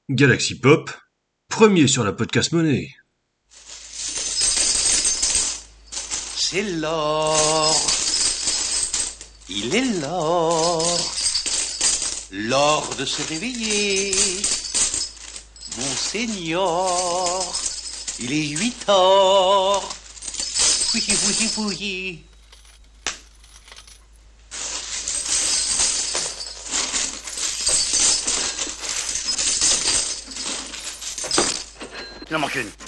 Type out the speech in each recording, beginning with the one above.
Galaxy Pop, premier sur la podcast monnaie. C'est l'or, il est l'or de se réveiller. Monseigneur, il est 8 heures. Oui, oui, oui. Il en manque une.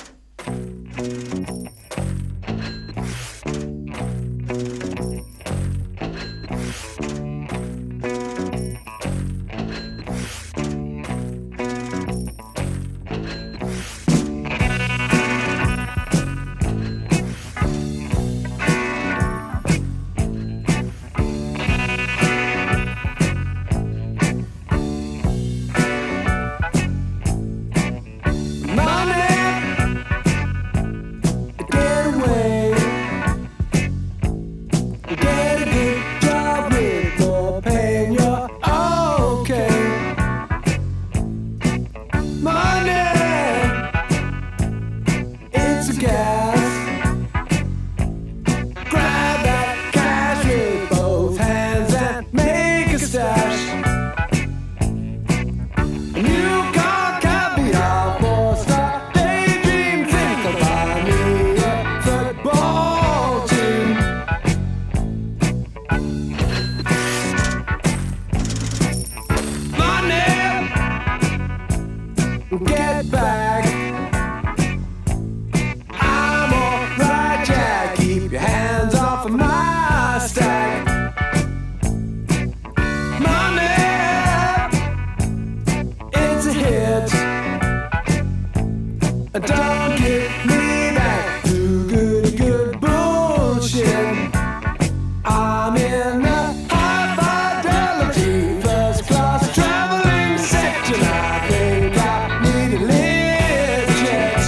Get back. I'm alright, Jack. Keep your hands off of my stack. Money, it's a hit. Don't get me back to good bullshit. I'm in the high fidelity first class traveling section. I think I need a lift jet.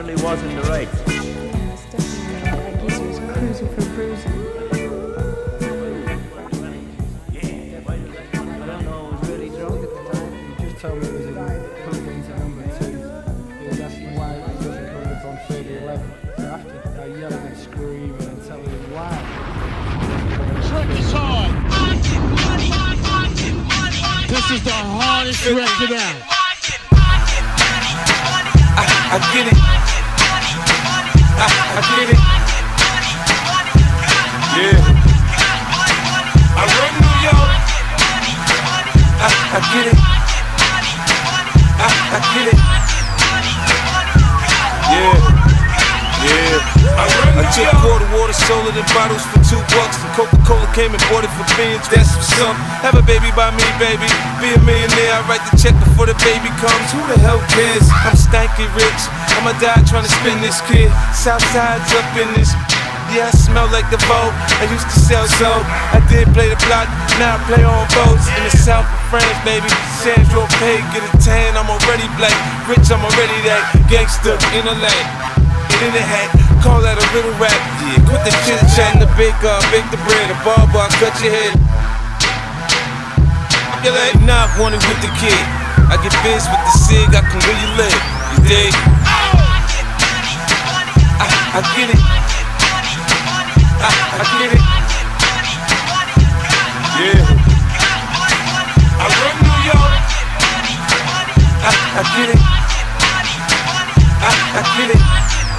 certainly was in the race. Yes, definitely. That geezer was cruising for bruising. I don't know, I was really drunk at the time. He just told me it was coming into number 2. He was asking why he wasn't coming up on 30-11. So after I yelling and screaming and telling him why. This is the hardest record out. I get it. I get it. Yeah. I run New York. I get it. I get it. Yeah. I took quarter water, sold it in bottles for $2. And Coca-Cola came and bought it for beans. That's for some. Have a baby by me, baby. Be a millionaire. I write the check before the baby comes. Who the hell cares? I'm stanky rich. I'ma die trying to spin this kid. Southside's up in this. Yeah, I smell like the Vogue. I used to sell soap. I did play the block. Now I play on boats in the south of France, baby. Sandro Pay, get a tan. I'm already black. Rich, I'm already that. Gangster in a lane. In the hat, call that a little rap. Yeah, quit the chit chat. The bake the bread. The barber, I cut your head. You like not wanted with the kid. I get biz with the cig. I can where you live. You dig? I get it. I get it. Yeah. I run New York. I get it. I get it.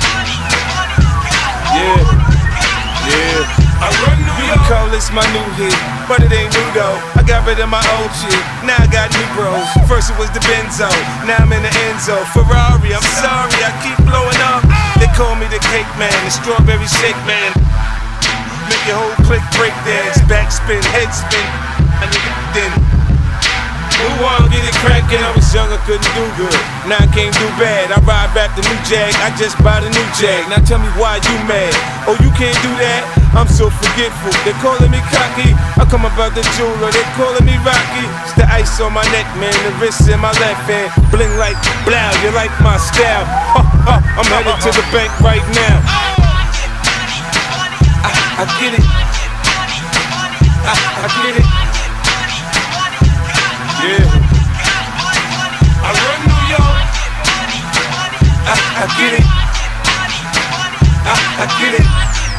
Yeah, I run New York. Call this my new hit, but it ain't new though. I got rid of my old shit, now I got new bros. First it was the Benzo, now I'm in the Enzo. Ferrari, I'm sorry, I keep blowing up. They call me the cake man, the strawberry shake man. Make your whole clique break dance, backspin, head spin. I nigga then. Who wanna get it crackin'? I was young, I couldn't do good. Now I can't do bad. I ride back the new Jag, I just bought a new Jag. Now tell me why you mad? Oh, you can't do that? I'm so forgetful. They calling me cocky. I come about the jeweler. They calling me Rocky. It's the ice on my neck, man. The wrist in my left hand. Bling like blow. You like my style? I'm headed to the bank right now. I get it. I get it. Yeah. I run New York. I get it. I get it.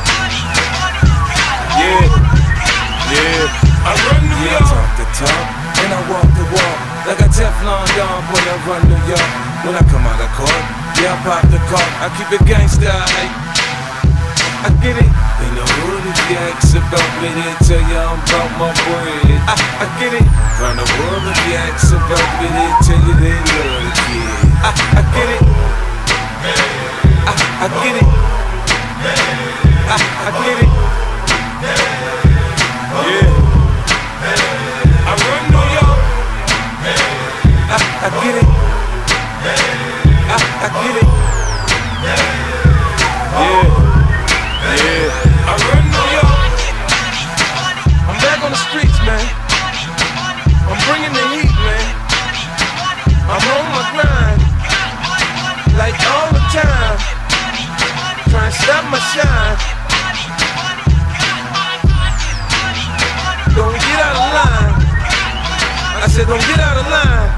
Yeah. I run New York. I talk the talk and I walk the walk. Like a Teflon Don, boy, I run New York. When I come out of court, yeah, I pop the cork. I keep it gangsta, I get it. In the hood, if you ask about me, they tell you I'm about my bread. I get it. Round the world, if you ask about me, they tell you they love the kid. I get it. I get it. I get it. Yeah. I run New York. I get it. I get it. Yeah. I run New York. I'm back on the streets, man. I'm bringing the heat, man. I'm on my grind, like all the time. Trying to stop my shine. Don't get out of line. I said, don't get out of line.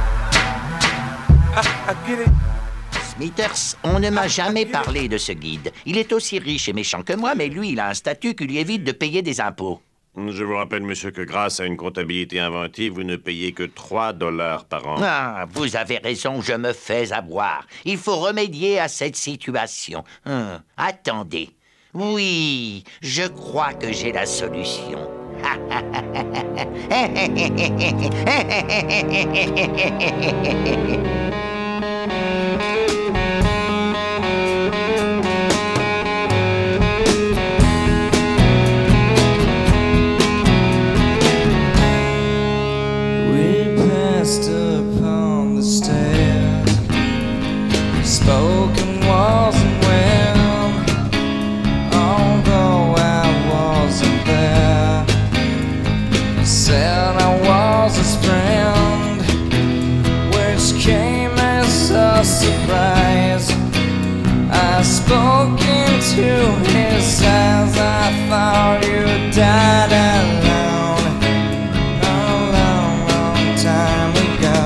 I get it. Smithers, on ne m'a jamais parlé de ce guide. Il est aussi riche et méchant que moi, mais lui, il a un statut qui lui évite de payer des impôts. Je vous rappelle, monsieur, que grâce à une comptabilité inventive, vous ne payez que $3 par an. Ah, vous avez raison, je me fais avoir. Il faut remédier à cette situation. Attendez. Oui, je crois que j'ai la solution. Upon the stair, spoken walls and wind. Although I wasn't there, he said I was his friend, which came as a surprise. I to his eyes, I thought you died alone a long, long time ago.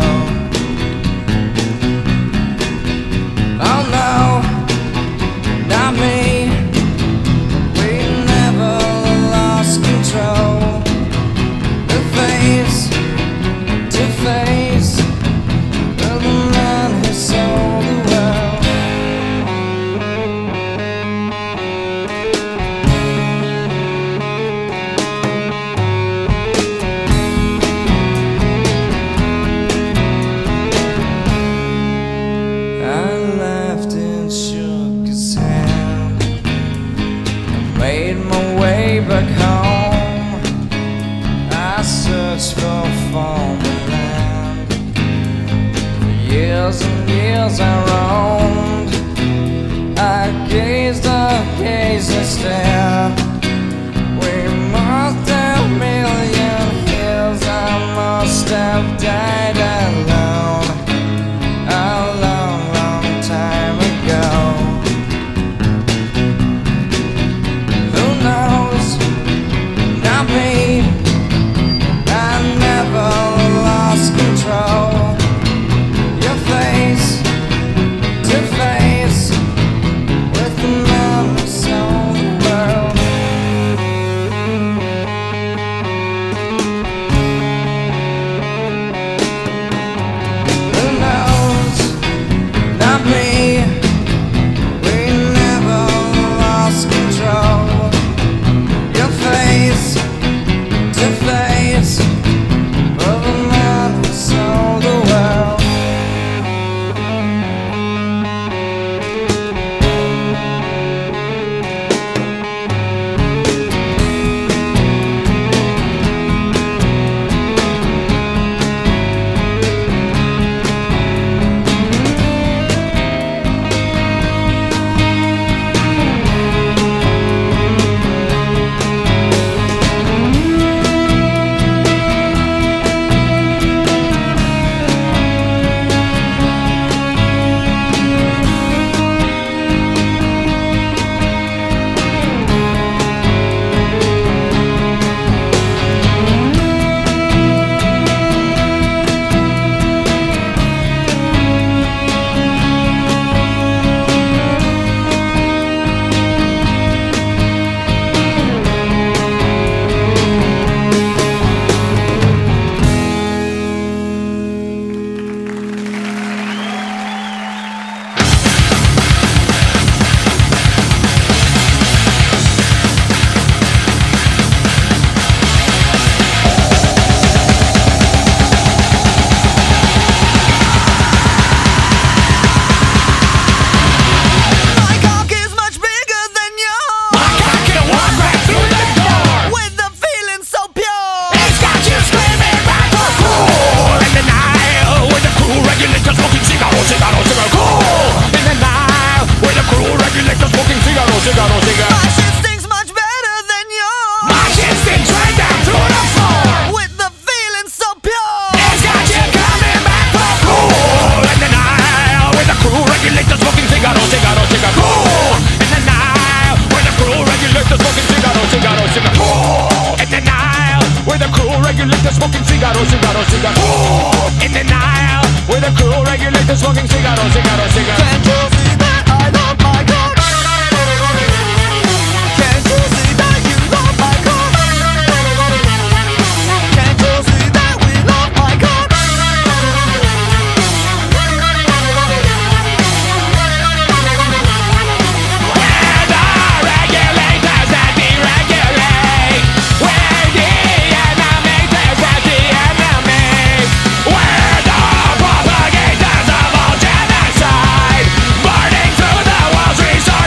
Oh no, not me. We never lost control. The face to face of the man who sold the world. I laughed and shook his hand. I made my way back home. I searched for foreign land. For years and years I roamed. I gazed and stared. We must have million years. I must have died alone a long, long time ago. Who knows? Not me. I never lost control. Your face to face with the man who sold the world. Who knows? Not me. We never lost control. Your face to face of a man who sold the world. My cock is much bigger than yours. My cock can walk right through the door with a feeling so pure. It's got you screaming back for cool in the Nile with the cool regulators smoking cigarro, cigarro, cigarro. Cool in the Nile with the cool regulators smoking cigarro, cigarro, cigarro. My shit stinks much better than yours. My shit stinks right down through the floor with the feeling so pure. It's got you coming back for cool in the Nile with the cool regulators smoking cigarro, cigarro, cigarro. Cool in the Nile with the cool regulators smoking cigarro, cigarro, cigarro. Cool in the Nile with the cool regulators smoking cigarro, cigarro, cigarro. Cool in the Nile with the cool regulators smoking cigarro, cigarro, cigarro. Can't you see that I love my cock? Can't you see that you love my cock? Can't you see that we love my cock? We're the regulators that deregulate. We're the animators that de-animate. We're the propagators of all genocide, burning through the world's resources.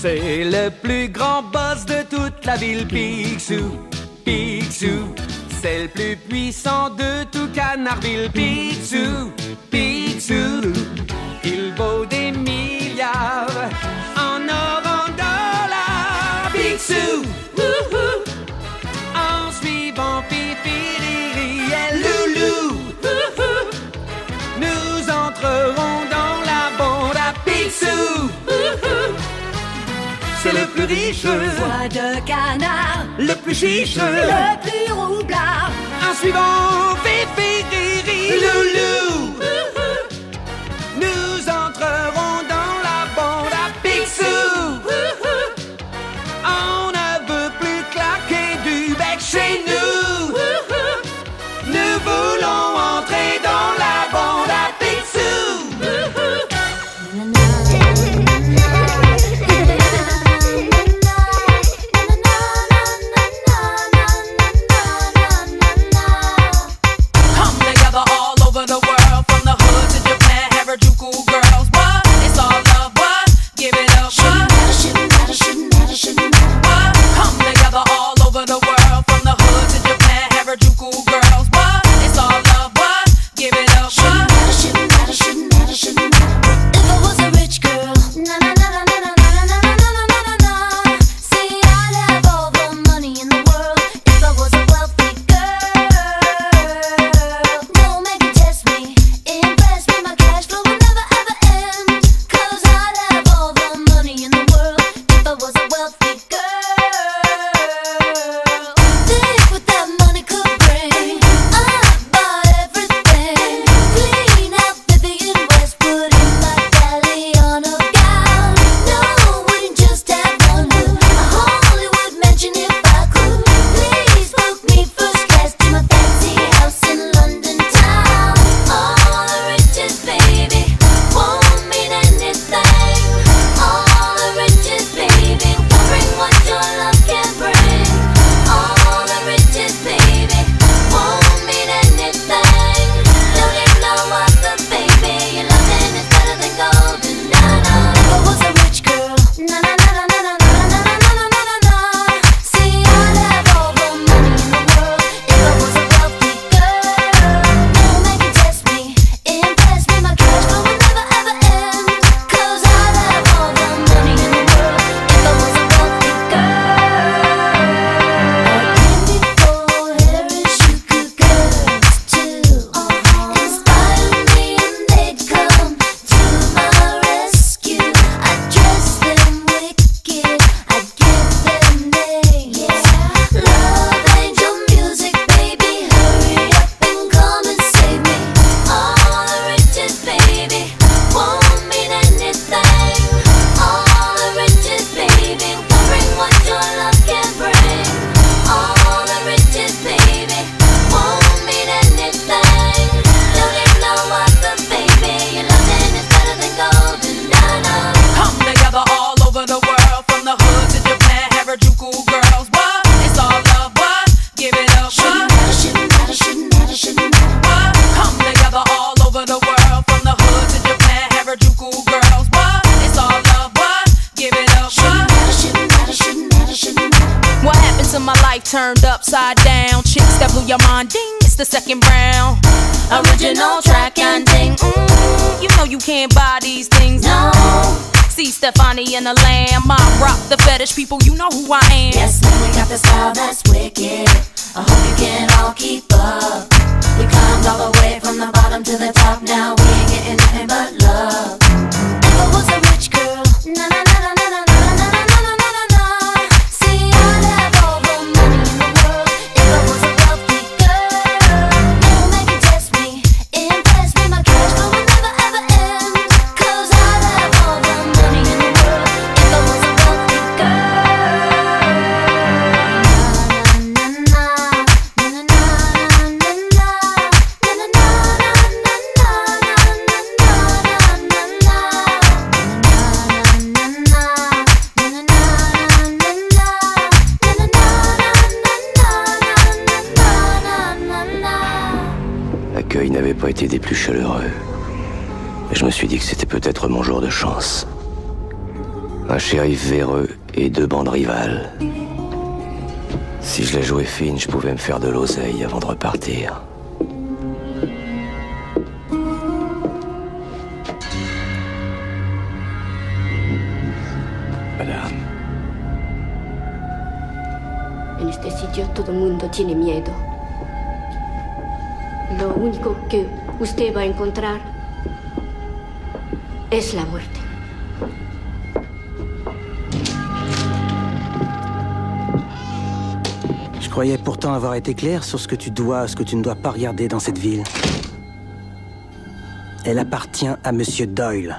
C'est le plus grand boss de toute la ville, Picsou, Picsou. C'est le plus puissant de tout Canardville, Picsou, Picsou. Il vaut des milliards en or, en dollars, Picsou. Wouhou. En suivant Fifi, Riri et Loulou, wouhou. Nous entrerons dans la bande à Picsou. Wouhou. C'est le plus riche, Voix de canard, le plus chiche, le plus roublard. En suivant Fifi, Riri, Loulou, nous entrerons dans la bande à Picsou. On ne veut plus claquer du bec chez nous. Nous voulons entrer dans la bande à Picsou. Turned upside down, chicks that blew your mind, ding, it's the second round. Original track and ding, you know you can't buy these things, no. See Stefani and the Lamb, I rock the fetish people, you know who I am. Yes, man, we got the style that's wicked, I hope you can all keep up. We climbed all the way from the bottom to the top, now we ain't getting nothing but love. If I was a rich girl, na na na na na na na na na na na na na. See, I'd have all the money in the world. If I was a wealthy girl, no man can test me, impress me. My cash flow will never ever end, 'cause I'd have all the money in the world. If I was a wealthy girl. Na na na na na na na na na. L'accueil n'avait pas été des plus chaleureux. Et je me suis dit que c'était peut-être mon jour de chance. Un shérif véreux et 2 bandes rivales. Si je la jouais fine, je pouvais me faire de l'oseille avant de repartir. Madame. En este sitio todo el mundo tiene miedo. Lo único que usted va a encontrar es la muerte. Je croyais pourtant avoir été clair sur ce que tu dois, ce que tu ne dois pas regarder dans cette ville. Elle appartient à Monsieur Doyle.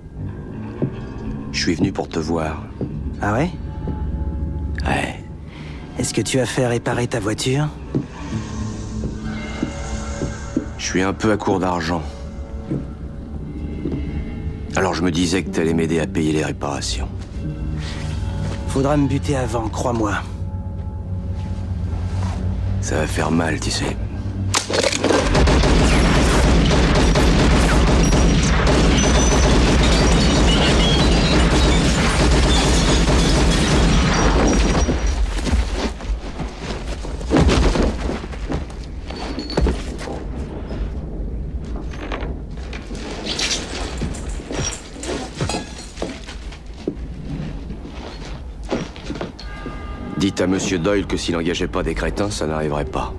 Je suis venu pour te voir. Ah ouais? Ouais. Est-ce que tu as fait réparer ta voiture? Je suis un peu à court d'argent. Alors je me disais que t'allais m'aider à payer les réparations. Faudra me buter avant, crois-moi. Ça va faire mal, tu sais. Dites à Monsieur Doyle que s'il n'engageait pas des crétins, ça n'arriverait pas.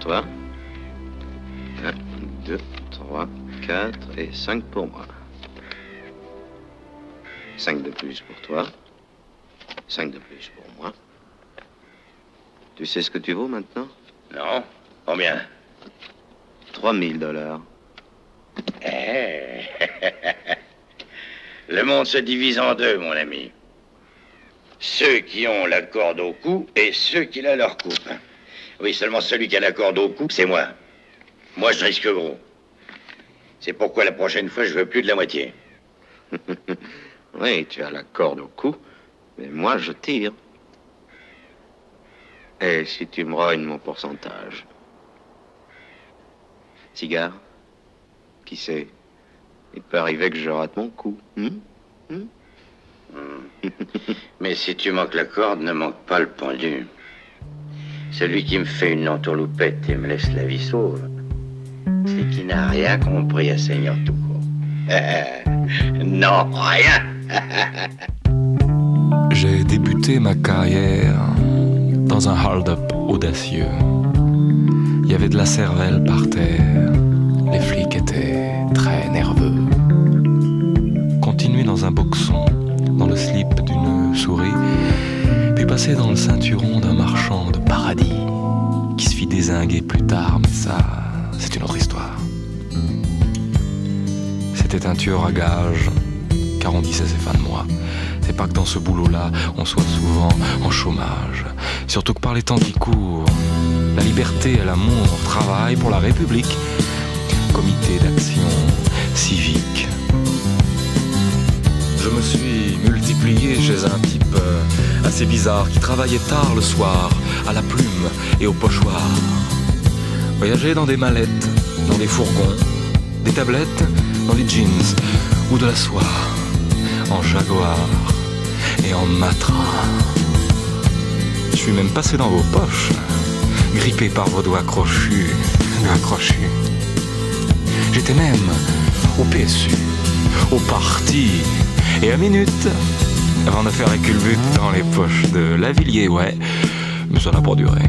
toi. 1, 2, 3, 4 et 5 pour moi. 5 de plus pour toi. 5 de plus pour moi. Tu sais ce que tu vaux maintenant? Non. Combien? $3000. Eh. Le monde se divise en deux, mon ami. Ceux qui ont la corde au cou et ceux qui la leur coupent. Oui, seulement celui qui a la corde au cou, c'est moi. Moi, je risque gros. C'est pourquoi la prochaine fois, je veux plus de la moitié. Oui, tu as la corde au cou, mais moi, je tire. Et si tu me rognes mon pourcentage? Cigare? Qui sait? Il peut arriver que je rate mon coup. Mais si tu manques la corde, ne manque pas le pendu. Celui qui me fait une entourloupette et me laisse la vie sauve, c'est qu'il n'a rien compris à Seigneur tout court. Non, rien. J'ai débuté ma carrière dans un hold-up audacieux. Il y avait de la cervelle par terre. Les flics étaient très nerveux. Continuer dans un boxon, dans le slip d'une souris, puis passer dans le ceinturon d'un marchand de paradis qui se fit dézinguer plus tard, mais ça, c'est une autre histoire. C'était un tueur à gages, car on disait c'est fin de mois. C'est pas que dans ce boulot-là, on soit souvent en chômage. Surtout que par les temps qui courent, la liberté et l'amour travaillent pour la République. Comité d'action civique. Je me suis multiplié chez un type assez bizarre qui travaillait tard le soir, à la plume et au pochoir. Voyageait dans des mallettes, dans des fourgons, des tablettes, dans des jeans ou de la soie, en jaguar et en matra. Je suis même passé dans vos poches, grippé par vos doigts crochus. J'étais même au PSU, au parti, et à minute, avant de faire un culbute dans les poches de Lavilliers, ouais, mais ça n'a pas duré.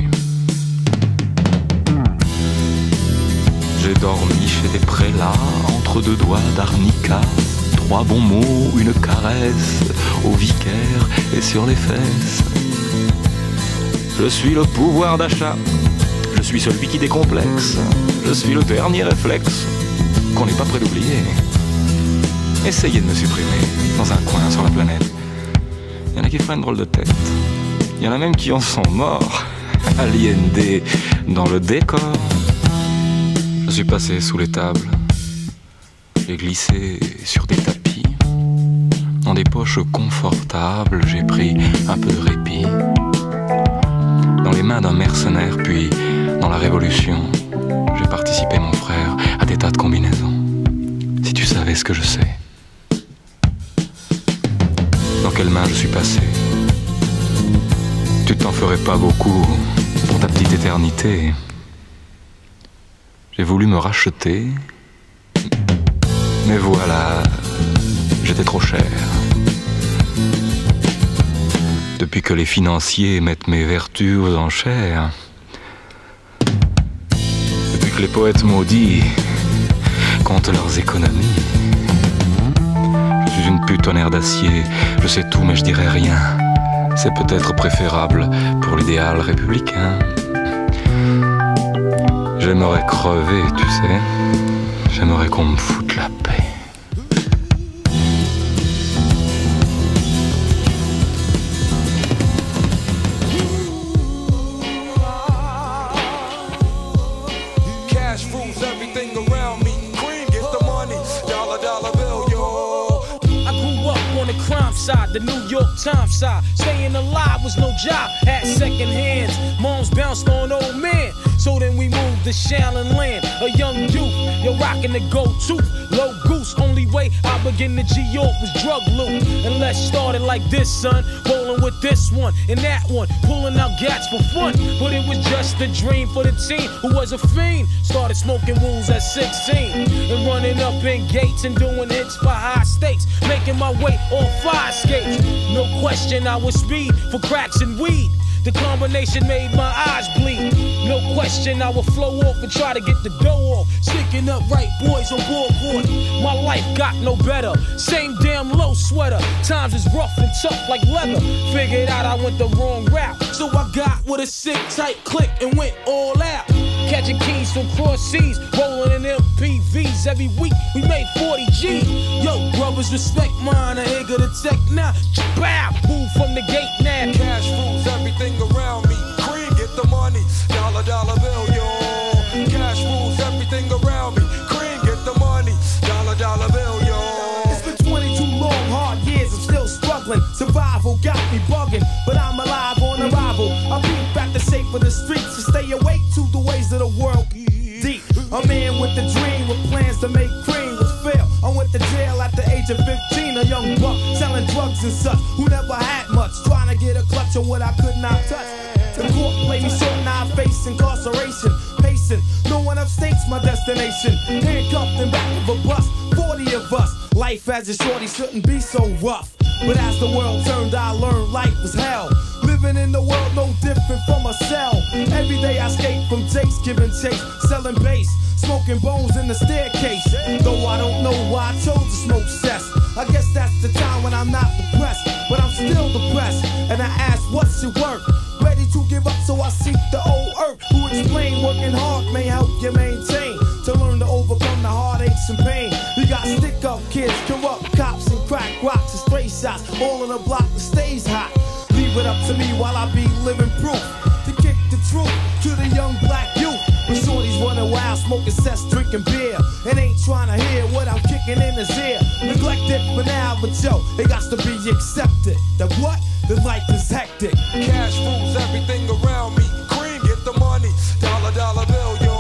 J'ai dormi chez des prélats, entre deux doigts d'arnica, 3 bons mots, une caresse, au vicaire et sur les fesses. Je suis le pouvoir d'achat, je suis celui qui décomplexe, je suis le dernier réflexe qu'on n'est pas prêt d'oublier. Essayez de me supprimer dans un coin sur la planète. Il y en a qui feraient une drôle de tête. Il y en a même qui en sont morts, aliénés dans le décor. Je suis passé sous les tables. J'ai glissé sur des tapis. Dans des poches confortables, j'ai pris un peu de répit. Dans les mains d'un mercenaire, puis dans la Révolution, j'ai participé, mon frère, à des tas de combinaisons. Si tu savais ce que je sais. Dans quelles mains je suis passé. Tu t'en ferais pas beaucoup pour ta petite éternité. J'ai voulu me racheter, mais voilà, j'étais trop cher. Depuis que les financiers mettent mes vertus aux enchères, depuis que les poètes maudits comptent leurs économies, je suis une pute en air d'acier, je sais tout mais je dirai rien. C'est peut-être préférable pour l'idéal républicain. J'aimerais crever, tu sais. J'aimerais qu'on me foute la paix. Cash rules everything around me. Cream gets the money. Dollar bill, yo. I grew up on the crime side, the New York Times side. Staying alive was no job, had second hands. Moms bounced on old men. So then we moved to Shaolin Land, a young youth, you're rocking the gold tooth, low goose. Only way I began to G-York was drug loot. And let's start it like this, son, rolling with this one and that one, pulling out gats for fun. But it was just a dream for the teen who was a fiend. Started smoking wools at 16 and running up in gates and doing hits for high stakes, making my way on fire skates. No question I was speed for cracks and weed. The combination made my eyes bleed. No question, I will flow off and try to get the dough off. Sticking up right boys on board court. My life got no better. Same damn low sweater. Times is rough and tough like leather. Figured out I went the wrong route. So I got with a sick tight click and went all out. Catching keys from cross seas, rolling in MPVs. Every week we made 40 G. Yo, brothers, respect mine. I ain't gonna tech now. Bow, move from the gate now. Cash rules everything around me. Cream, get the money. Dollar, dollar bill, yo. Cash rules everything around me. Cream, get the money. Dollar, dollar bill, yo. It's been 22 long, hard years. I'm still struggling. Survival got me bugging, but I'm alive on arrival. I beat back the shape of the streets to stay awake to the ways of the world. Deep, a man with a dream, with plans to make cream was fail. I went to jail at the age of 15, a young buck selling drugs and such, who never had much, trying to get a clutch on what I could not touch. The court played me short, now I face incarceration. Pacing, no one upstates my destination. Handcuffed in back of a bus, 40 of us. Life as a shorty shouldn't be so rough. But as the world turned, I learned life was hell. Living in the world no different from a cell. Every day I escape from Jake's, giving chase, selling bass, smoking bones in the staircase. Though I don't know why I chose to smoke cess. I guess that's the time when I'm not depressed, but I'm still depressed. And I ask, what's your work? Ready to give up, so I seek the old earth, who explain working hard may help you maintain. To learn to overcome the heartaches and pain. You got stick-up kids, corrupt cops, and crack rocks and stray shots, all in a block that stays hot. Leave it up to me while I be living proof to kick the truth to the young black youth. When shorties running wild, smoking cess, drinking beer, and ain't trying to hear what I'm kicking in his ear. Neglected for now, but yo, it got to be accepted. That what? The life is hectic. Cash rules everything around me. Cream, get the money. Dollar, dollar bill, yo.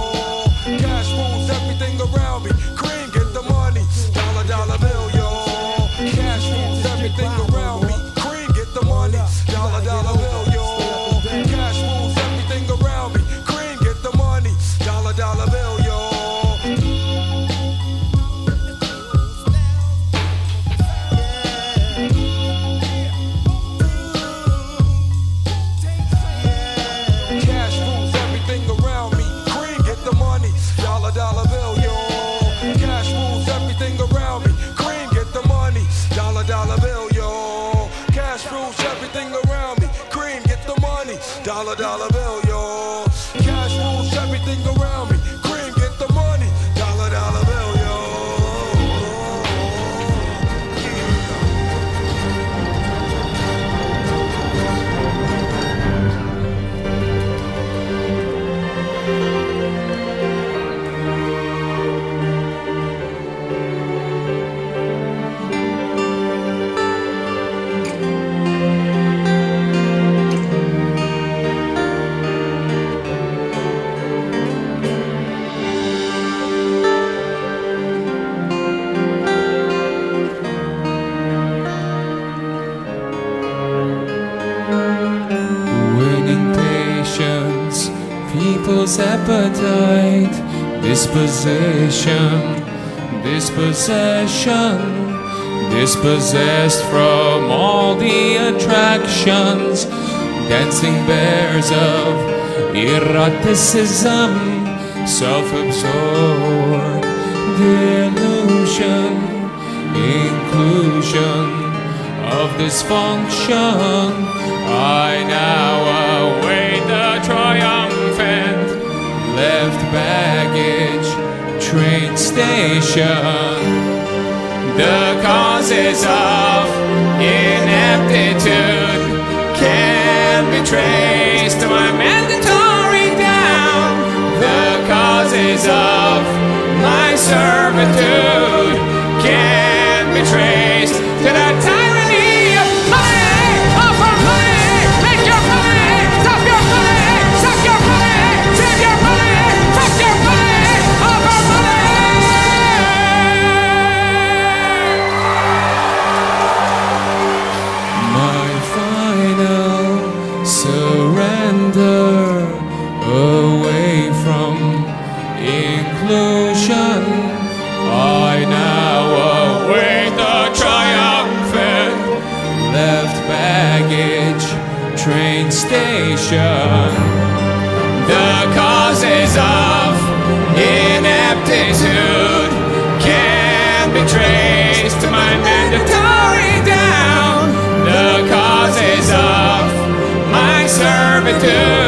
Cash rules everything around me. Cream, get the money. Dollar, dollar bill, yo. Cash rules everything around me. Cream, get the money. Dollar, dollar bill, yo. Cash rules everything around me. Cream, get the money. Dollar, dollar bill, yo. Cash rules everything around me. Cream, get the money. Dollar, dollar bill, yo. Cash rules everything around me. Cream, get the money. Dollar, dollar bill, yo. Cash rules everything around me. Cream, get the money. Dollar, dollar bill, yo. Cash rules everything around me. Cream, get the money. Dollar, dollar bill, yo. Winning patience, people's appetite, dispossession, dispossessed from all the attractions, dancing bears of eroticism, self-absorbed delusion, inclusion of dysfunction. I now await the triumphant left baggage train station. The causes of ineptitude can be traced to my mandatory down. The causes of my servitude can be traced to the tyranny of money, offer money, make your money, stop your money, suck your money, save your money, fuck your money, offer money. My final surrender away from inclusion. I now await the triumphant left baggage train station. The trace to my mandatory down the causes of my servitude.